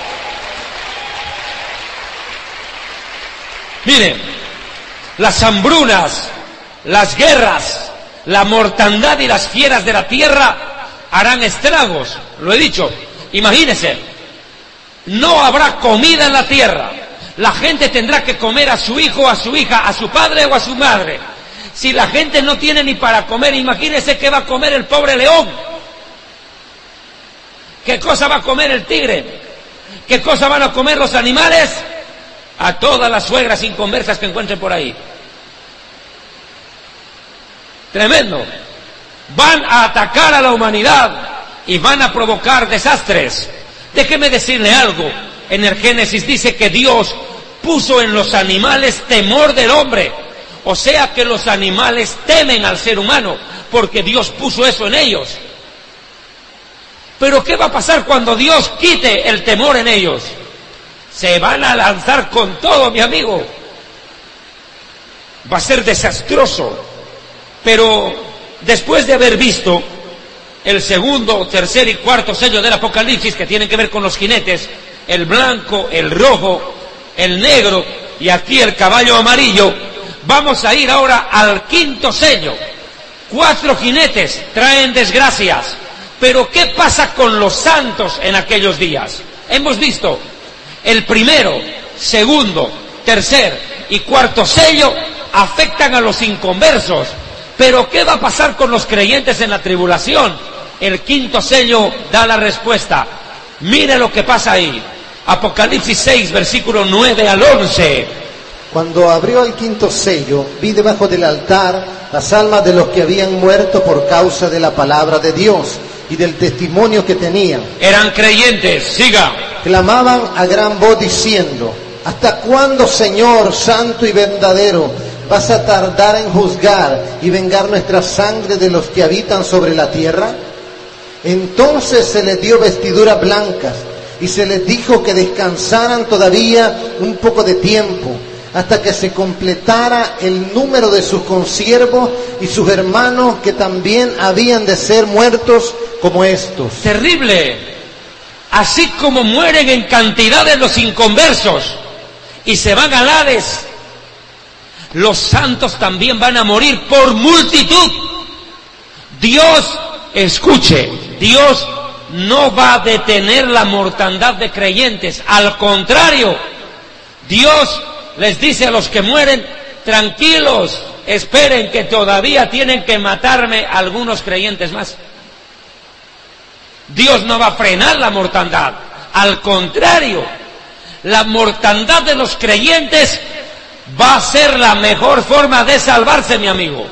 Miren, las hambrunas, las guerras, la mortandad y las fieras de la tierra harán estragos. Lo he dicho. Imagínense, no habrá comida en la tierra. La gente tendrá que comer a su hijo, a su hija, a su padre o a su madre. Si la gente no tiene ni para comer, imagínense qué va a comer el pobre león. ¿Qué cosa va a comer el tigre? ¿Qué cosa van a comer los animales? A todas las suegras inconversas que encuentren por ahí. Tremendo. Van a atacar a la humanidad y van a provocar desastres. Déjeme decirle algo. En el Génesis dice que Dios puso en los animales temor del hombre. O sea que los animales temen al ser humano, porque Dios puso eso en ellos. Pero ¿qué va a pasar cuando Dios quite el temor en ellos? Se van a lanzar con todo, mi amigo. Va a ser desastroso. Pero después de haber visto el segundo, tercer y cuarto sello del Apocalipsis, que tienen que ver con los jinetes, el blanco, el rojo, el negro y aquí el caballo amarillo, vamos a ir ahora al quinto sello. Cuatro jinetes traen desgracias. Pero ¿qué pasa con los santos en aquellos días? Hemos visto el primero, segundo, tercer y cuarto sello afectan a los inconversos. Pero ¿qué va a pasar con los creyentes en la tribulación? El quinto sello da la respuesta. Mire lo que pasa ahí. Apocalipsis seis, versículo nueve al once. Cuando abrió el quinto sello, vi debajo del altar las almas de los que habían muerto por causa de la palabra de Dios y del testimonio que tenían. Eran creyentes, siga. Clamaban a gran voz diciendo: ¿hasta cuándo, Señor santo y verdadero, vas a tardar en juzgar y vengar nuestra sangre de los que habitan sobre la tierra? Entonces se les dio vestiduras blancas y se les dijo que descansaran todavía un poco de tiempo, hasta que se completara el número de sus consiervos y sus hermanos que también habían de ser muertos como estos. Terrible. Así como mueren en cantidades los inconversos y se van al Hades, los santos también van a morir por multitud. Dios, escuche, Dios no va a detener la mortandad de creyentes. Al contrario, Dios les dice a los que mueren: tranquilos, esperen que todavía tienen que matarme algunos creyentes más. Dios no va a frenar la mortandad. Al contrario, la mortandad de los creyentes va a ser la mejor forma de salvarse, mi amigo.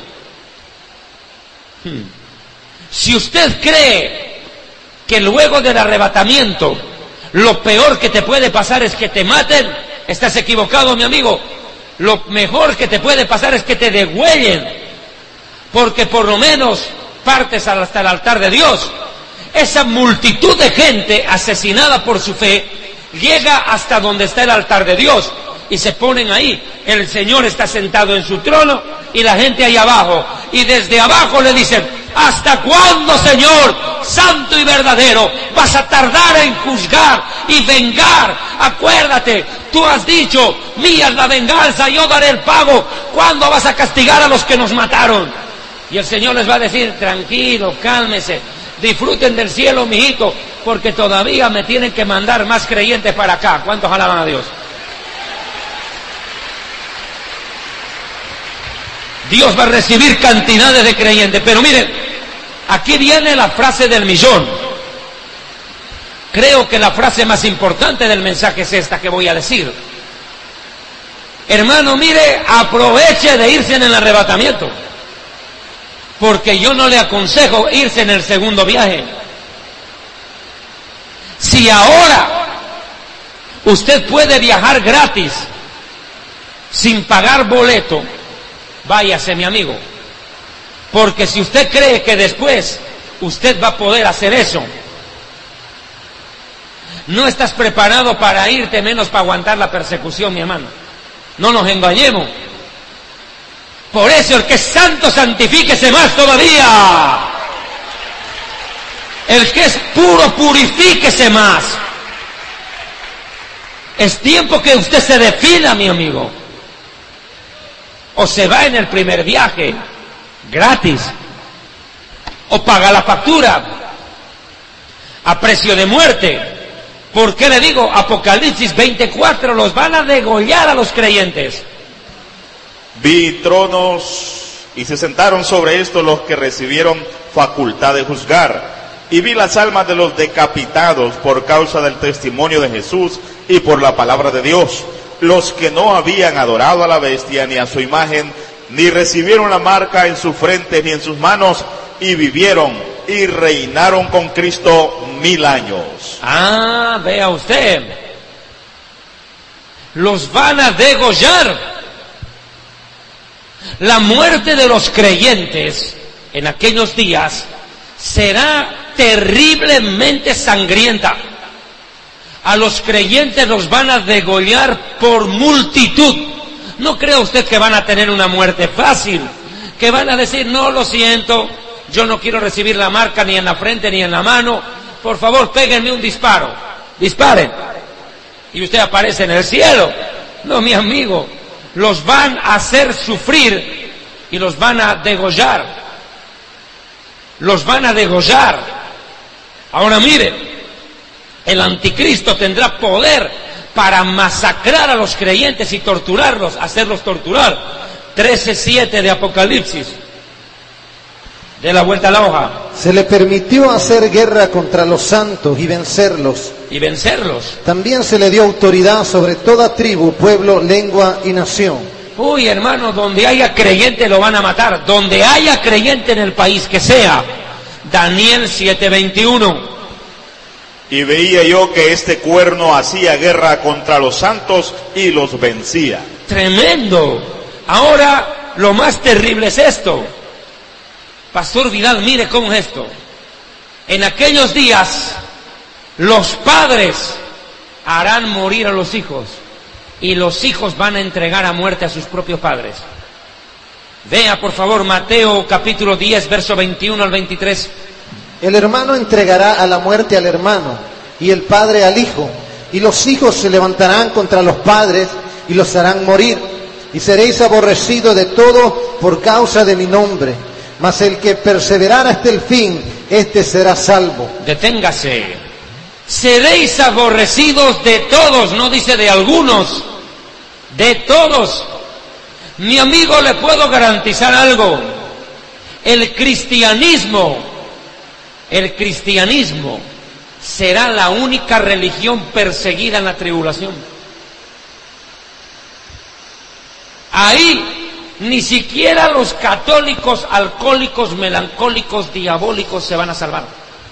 Hmm. Si usted cree que luego del arrebatamiento lo peor que te puede pasar es que te maten, estás equivocado, mi amigo. Lo mejor que te puede pasar es que te degüellen, porque por lo menos partes hasta el altar de Dios. Esa multitud de gente asesinada por su fe llega hasta donde está el altar de Dios y se ponen ahí. El Señor está sentado en su trono y la gente ahí abajo, y desde abajo le dicen: ¿hasta cuándo, Señor santo y verdadero, vas a tardar en juzgar y vengar? Acuérdate, tú has dicho: mía es la venganza, yo daré el pago. ¿Cuándo vas a castigar a los que nos mataron? Y el Señor les va a decir: tranquilo, cálmese, disfruten del cielo, mijito, porque todavía me tienen que mandar más creyentes para acá. ¿Cuántos alaban a Dios? Dios va a recibir cantidades de creyentes. Pero miren, aquí viene la frase del millón. Creo que la frase más importante del mensaje es esta que voy a decir. Hermano, mire, aproveche de irse en el arrebatamiento, porque yo no le aconsejo irse en el segundo viaje. Si ahora usted puede viajar gratis, sin pagar boleto, váyase, mi amigo. Porque si usted cree que después usted va a poder hacer eso, no estás preparado para irte, menos para aguantar la persecución, mi hermano. No nos engañemos. Por eso el que es santo, santifíquese más todavía. El que es puro, purifíquese más. Es tiempo que usted se defina, mi amigo. O se va en el primer viaje gratis, o paga la factura a precio de muerte. ¿Por qué le digo? Apocalipsis veinticuatro, los van a degollar a los creyentes. Vi tronos y se sentaron sobre estos los que recibieron facultad de juzgar. Y vi las almas de los decapitados por causa del testimonio de Jesús y por la palabra de Dios, los que no habían adorado a la bestia ni a su imagen, ni recibieron la marca en su frente ni en sus manos, y vivieron y reinaron con Cristo mil años. Ah, vea usted, los van a degollar. La muerte de los creyentes en aquellos días será terriblemente sangrienta. A los creyentes los van a degollar por multitud. No crea usted que van a tener una muerte fácil, que van a decir, no, lo siento, yo no quiero recibir la marca ni en la frente ni en la mano, por favor péguenme un disparo, disparen, y usted aparece en el cielo. No, mi amigo, los van a hacer sufrir y los van a degollar, los van a degollar. Ahora mire, el anticristo tendrá poder para masacrar a los creyentes y torturarlos, hacerlos torturar. trece siete de Apocalipsis. De la vuelta a la hoja. Se le permitió hacer guerra contra los santos y vencerlos. Y vencerlos. También se le dio autoridad sobre toda tribu, pueblo, lengua y nación. Uy, hermano, donde haya creyente lo van a matar. Donde haya creyente en el país que sea. Daniel siete veintiuno. Y veía yo que este cuerno hacía guerra contra los santos y los vencía. Tremendo. Ahora, lo más terrible es esto. Pastor Vidal, mire cómo es esto. En aquellos días, los padres harán morir a los hijos y los hijos van a entregar a muerte a sus propios padres. Vea, por favor, Mateo capítulo diez, verso veintiuno al veintitrés. El hermano entregará a la muerte al hermano y el padre al hijo, y los hijos se levantarán contra los padres y los harán morir, y seréis aborrecidos de todo por causa de mi nombre. Mas el que perseverara hasta el fin, este será salvo. Deténgase. Seréis aborrecidos de todos, no dice de algunos, de todos. Mi amigo, le puedo garantizar algo. El cristianismo, el cristianismo será la única religión perseguida en la tribulación. Ahí ni siquiera los católicos, alcohólicos, melancólicos, diabólicos se van a salvar.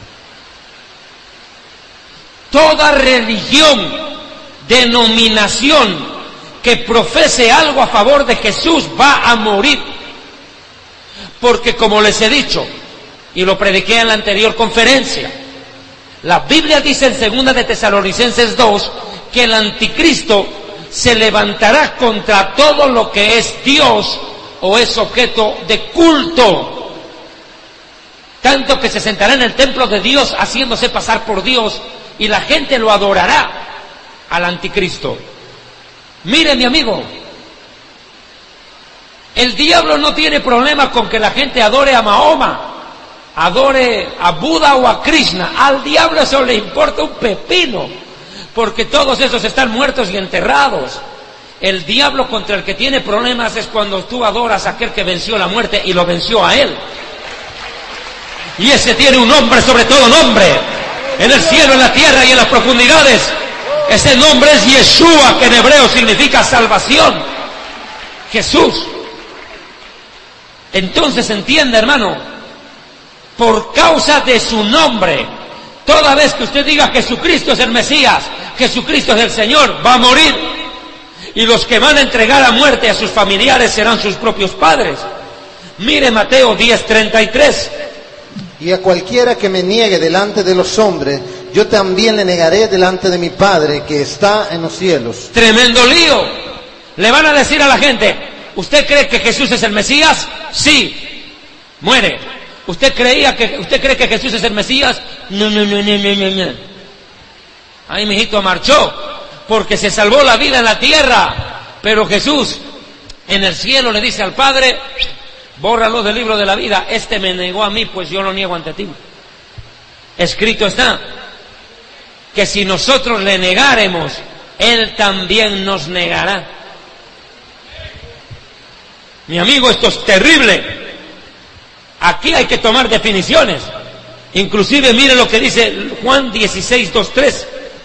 Toda religión, denominación que profese algo a favor de Jesús va a morir. Porque como les he dicho, y lo prediqué en la anterior conferencia, la Biblia dice en segunda de Tesalonicenses dos que el anticristo se levantará contra todo lo que es Dios o es objeto de culto, tanto que se sentará en el templo de Dios haciéndose pasar por Dios y la gente lo adorará al anticristo. Mire, mi amigo, el diablo no tiene problema con que la gente adore a Mahoma, adore a Buda o a Krishna. Al diablo eso le importa un pepino, porque todos esos están muertos y enterrados. El diablo contra el que tiene problemas es cuando tú adoras a aquel que venció la muerte y lo venció a él. Y ese tiene un nombre sobre todo nombre, en el cielo, en la tierra y en las profundidades. Ese nombre es Yeshua, que en hebreo significa salvación. Jesús. Entonces entiende, hermano, por causa de su nombre, toda vez que usted diga Jesucristo es el Mesías, Jesucristo es el Señor, va a morir. Y los que van a entregar a muerte a sus familiares serán sus propios padres. Mire Mateo diez treinta y tres. Y a cualquiera que me niegue delante de los hombres, yo también le negaré delante de mi Padre que está en los cielos. Tremendo lío. Le van a decir a la gente, ¿usted cree que Jesús es el Mesías? Sí. Muere. ¿Usted creía que, usted cree que Jesús es el Mesías? No, no, no, no, no, no, no. Ahí mi hijito marchó, porque se salvó la vida en la tierra. Pero Jesús, en el cielo, le dice al Padre, bórralo del libro de la vida. Este me negó a mí, pues yo lo niego ante ti. Escrito está. que si nosotros le negáremos, Él también nos negará. Mi amigo, esto es terrible. Aquí hay que tomar definiciones. Inclusive mire lo que dice Juan dieciséis, dos, tres.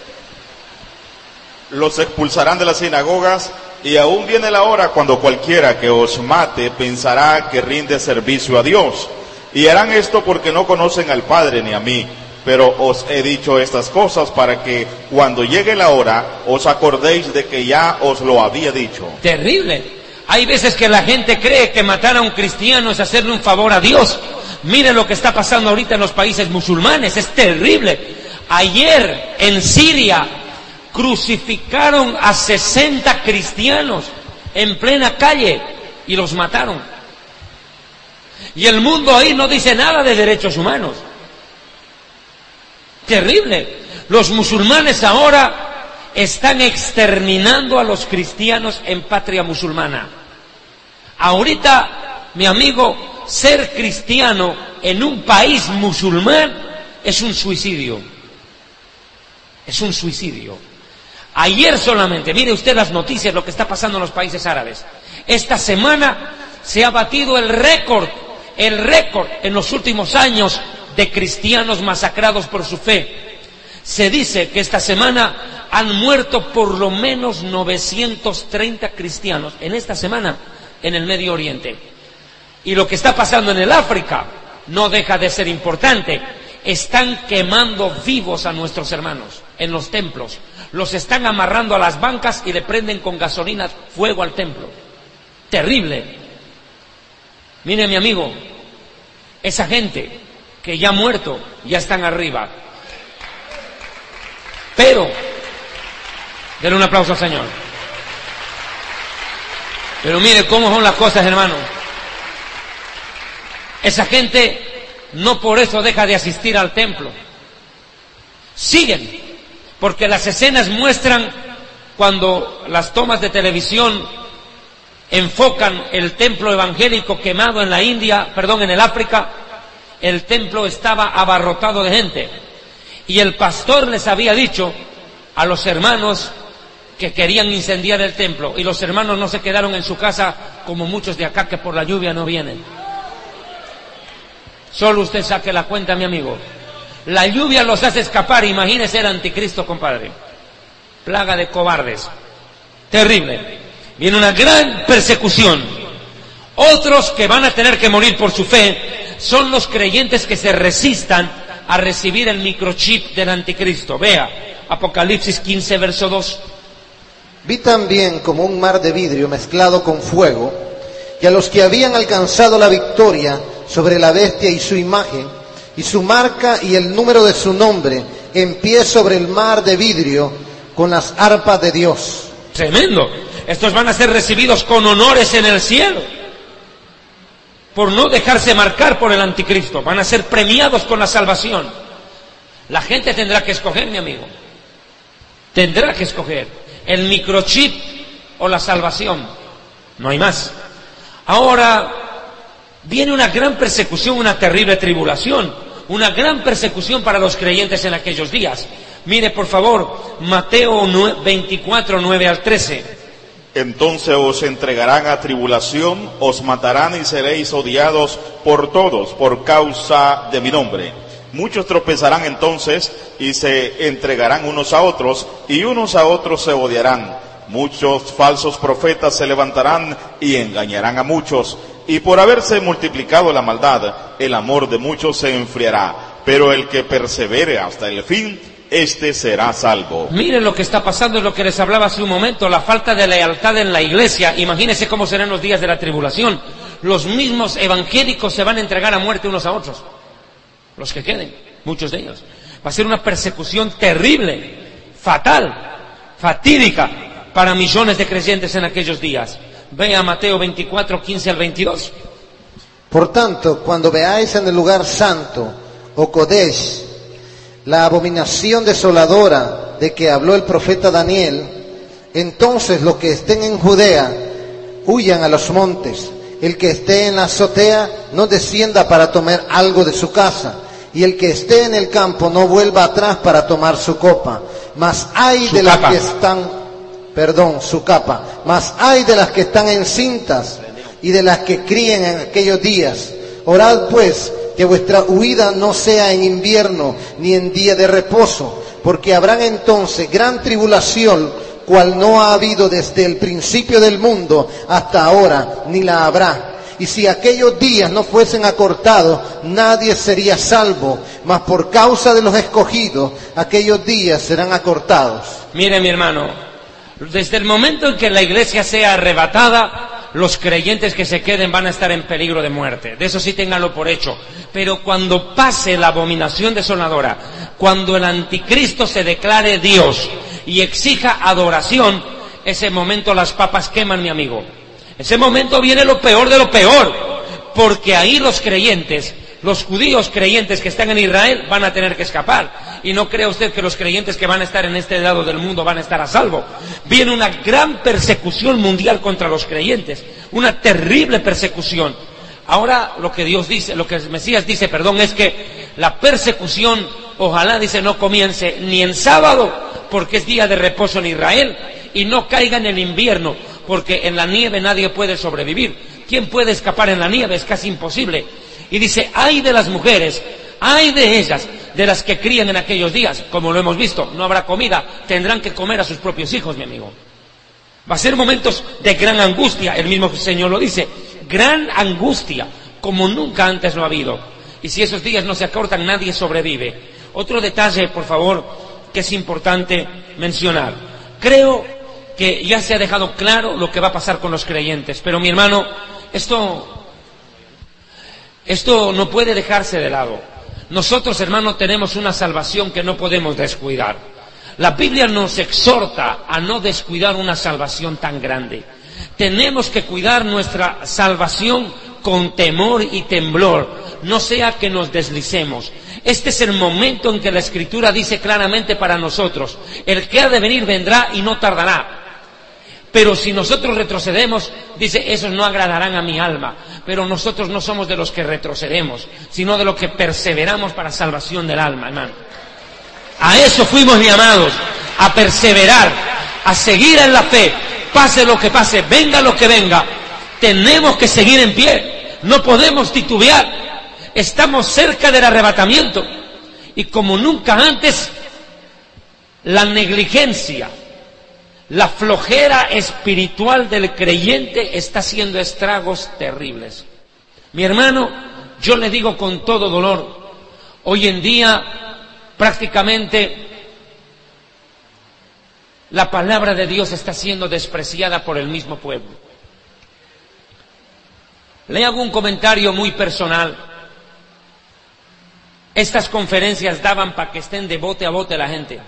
Los expulsarán de las sinagogas, y aún viene la hora cuando cualquiera que os mate pensará que rinde servicio a Dios. Y harán esto porque no conocen al Padre ni a mí. Pero os he dicho estas cosas para que cuando llegue la hora os acordéis de que ya os lo había dicho. Terrible. Hay veces que la gente cree que matar a un cristiano es hacerle un favor a Dios. Mire lo que está pasando ahorita en los países musulmanes, es terrible. Ayer en Siria crucificaron a sesenta cristianos en plena calle y los mataron. Y el mundo ahí no dice nada de derechos humanos. Terrible. Los musulmanes ahora están exterminando a los cristianos en patria musulmana. Ahorita, mi amigo, ser cristiano en un país musulmán es un suicidio. Es un suicidio. Ayer solamente, mire usted las noticias, lo que está pasando en los países árabes. Esta semana se ha batido el récord, el récord en los últimos años de cristianos masacrados por su fe. Se dice que esta semana han muerto por lo menos novecientos treinta cristianos en esta semana en el Medio Oriente. Y lo que está pasando en el África no deja de ser importante. Están quemando vivos a nuestros hermanos en los templos. Los están amarrando a las bancas y le prenden con gasolina fuego al templo. Terrible. Mire, mi amigo, esa gente que ya ha muerto, ya están arriba. Pero, denle un aplauso al Señor. Pero mire cómo son las cosas, hermano. Esa gente no por eso deja de asistir al templo. Siguen, porque las escenas muestran cuando las tomas de televisión enfocan el templo evangélico quemado en la India, perdón, en el África. El templo estaba abarrotado de gente. Y el pastor les había dicho a los hermanos que querían incendiar el templo. Y los hermanos no se quedaron en su casa como muchos de acá que por la lluvia no vienen. Solo usted saque la cuenta, mi amigo. La lluvia los hace escapar. Imagínese el anticristo, compadre. Plaga de cobardes. Terrible. Viene una gran persecución. Otros que van a tener que morir por su fe son los creyentes que se resistan a recibir el microchip del anticristo. Vea, Apocalipsis quince, verso dos. Vi también como un mar de vidrio mezclado con fuego, y a los que habían alcanzado la victoria sobre la bestia y su imagen, y su marca y el número de su nombre, en pie sobre el mar de vidrio, con las arpas de Dios. Tremendo. Estos van a ser recibidos con honores en el cielo, por no dejarse marcar por el anticristo. Van a ser premiados con la salvación. La gente tendrá que escoger, mi amigo. Tendrá que escoger el microchip o la salvación. No hay más. Ahora viene una gran persecución, una terrible tribulación, una gran persecución para los creyentes en aquellos días. Mire, por favor, Mateo veinticuatro, nueve al trece. Entonces os entregarán a tribulación, os matarán y seréis odiados por todos por causa de mi nombre. Muchos tropezarán entonces y se entregarán unos a otros, y unos a otros se odiarán. Muchos falsos profetas se levantarán y engañarán a muchos. Y por haberse multiplicado la maldad, el amor de muchos se enfriará. Pero el que persevere hasta el fin, este será salvo. Miren lo que está pasando, es lo que les hablaba hace un momento, la falta de lealtad en la iglesia. Imagínense cómo serán los días de la tribulación. Los mismos evangélicos se van a entregar a muerte unos a otros. Los que queden, muchos de ellos. Va a ser una persecución terrible, fatal, fatídica para millones de creyentes en aquellos días. Vea Mateo veinticuatro, quince al veintidós. Por tanto, cuando veáis en el lugar santo, o Kodesh, la abominación desoladora de que habló el profeta Daniel, entonces los que estén en Judea huyan a los montes. El que esté en la azotea no descienda para tomar algo de su casa. y el que esté en el campo no vuelva atrás para tomar su copa. Mas hay Su de las capa. que están, perdón, su capa, mas hay de las que están encintas y de las que críen en aquellos días. Orad pues que vuestra huida no sea en invierno ni en día de reposo, porque habrán entonces gran tribulación, cual no ha habido desde el principio del mundo hasta ahora, ni la habrá. Y si aquellos días no fuesen acortados, nadie sería salvo, mas por causa de los escogidos, aquellos días serán acortados. Mire, mi hermano, desde el momento en que la iglesia sea arrebatada, los creyentes que se queden van a estar en peligro de muerte. De eso sí ténganlo por hecho. Pero cuando pase la abominación desoladora, cuando el anticristo se declare Dios y exija adoración, ese momento las papas queman, mi amigo. Ese momento viene lo peor de lo peor, porque ahí los creyentes, los judíos creyentes que están en Israel, van a tener que escapar. Y no crea usted que los creyentes que van a estar en este lado del mundo van a estar a salvo. Viene una gran persecución mundial contra los creyentes, una terrible persecución. Ahora lo que Dios dice, lo que el Mesías dice, perdón, es que la persecución, ojalá, dice, no comience ni en sábado, porque es día de reposo en Israel, y no caiga en el invierno, porque en la nieve nadie puede sobrevivir. ¿Quién puede escapar en la nieve? Es casi imposible. Y dice, ay de las mujeres, ay de ellas, de las que crían en aquellos días. Como lo hemos visto, no habrá comida, tendrán que comer a sus propios hijos, mi amigo. Va a ser momentos de gran angustia, el mismo Señor lo dice, gran angustia, como nunca antes lo ha habido. Y si esos días no se acortan, nadie sobrevive. Otro detalle, por favor, que es importante mencionar. Creo que ya se ha dejado claro lo que va a pasar con los creyentes, pero mi hermano, esto, esto no puede dejarse de lado. Nosotros, hermano, tenemos una salvación que no podemos descuidar. La Biblia nos exhorta a no descuidar una salvación tan grande. Tenemos que cuidar nuestra salvación con temor y temblor, no sea que nos deslicemos. Este es el momento en que la Escritura dice claramente para nosotros, el que ha de venir vendrá y no tardará. Pero si nosotros retrocedemos, dice, esos no agradarán a mi alma. Pero nosotros no somos de los que retrocedemos, sino de los que perseveramos para salvación del alma, hermano. A eso fuimos llamados, a perseverar, a seguir en la fe, pase lo que pase, venga lo que venga. Tenemos que seguir en pie, no podemos titubear. Estamos cerca del arrebatamiento. Y como nunca antes, la negligencia, la flojera espiritual del creyente está haciendo estragos terribles. Mi hermano, yo le digo con todo dolor, hoy en día prácticamente la palabra de Dios está siendo despreciada por el mismo pueblo. Le hago un comentario muy personal. Estas conferencias daban para que estén de bote a bote la gente.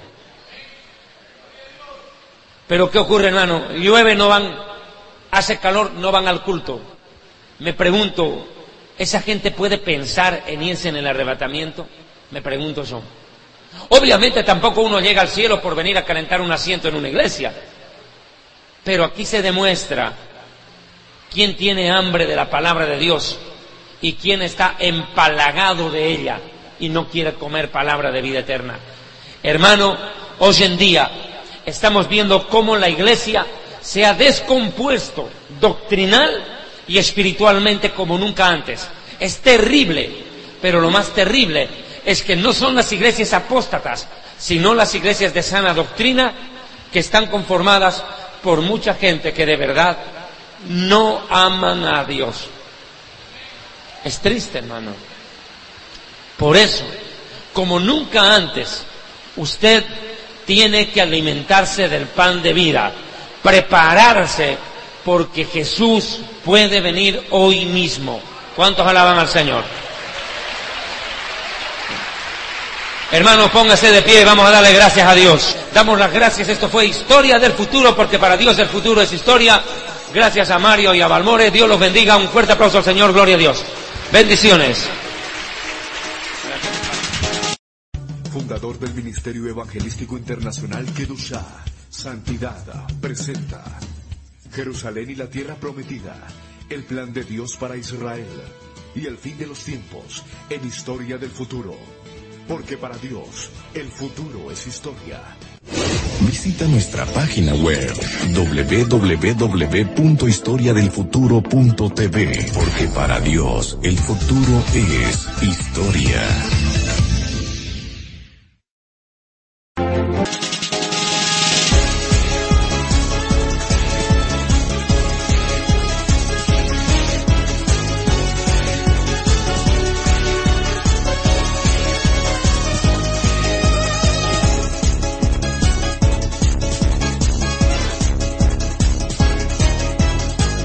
Pero ¿qué ocurre, hermano? Llueve, no van, hace calor, no van al culto. Me pregunto, ¿esa gente puede pensar en irse en el arrebatamiento? Me pregunto yo. Obviamente tampoco uno llega al cielo por venir a calentar un asiento en una iglesia. Pero aquí se demuestra quién tiene hambre de la palabra de Dios y quién está empalagado de ella y no quiere comer palabra de vida eterna. Hermano, hoy en día estamos viendo cómo la iglesia se ha descompuesto doctrinal y espiritualmente como nunca antes. Es terrible, pero lo más terrible es que no son las iglesias apóstatas, sino las iglesias de sana doctrina que están conformadas por mucha gente que de verdad no aman a Dios. Es triste, hermano. Por eso, como nunca antes, usted tiene que alimentarse del pan de vida, prepararse, porque Jesús puede venir hoy mismo. ¿Cuántos alaban al Señor? Hermanos, póngase de pie y vamos a darle gracias a Dios. Damos las gracias, esto fue Historia del Futuro, porque para Dios el futuro es historia. Gracias a Mario y a Balmore, Dios los bendiga, un fuerte aplauso al Señor, gloria a Dios. Bendiciones. Fundador del Ministerio Evangelístico Internacional Kedushá, Santidad, presenta Jerusalén y la Tierra Prometida, el plan de Dios para Israel. y el fin de los tiempos en Historia del Futuro. Porque para Dios, el futuro es historia. Visita nuestra página web doble u doble u doble u punto historia del futuro punto t v, porque para Dios el futuro es historia.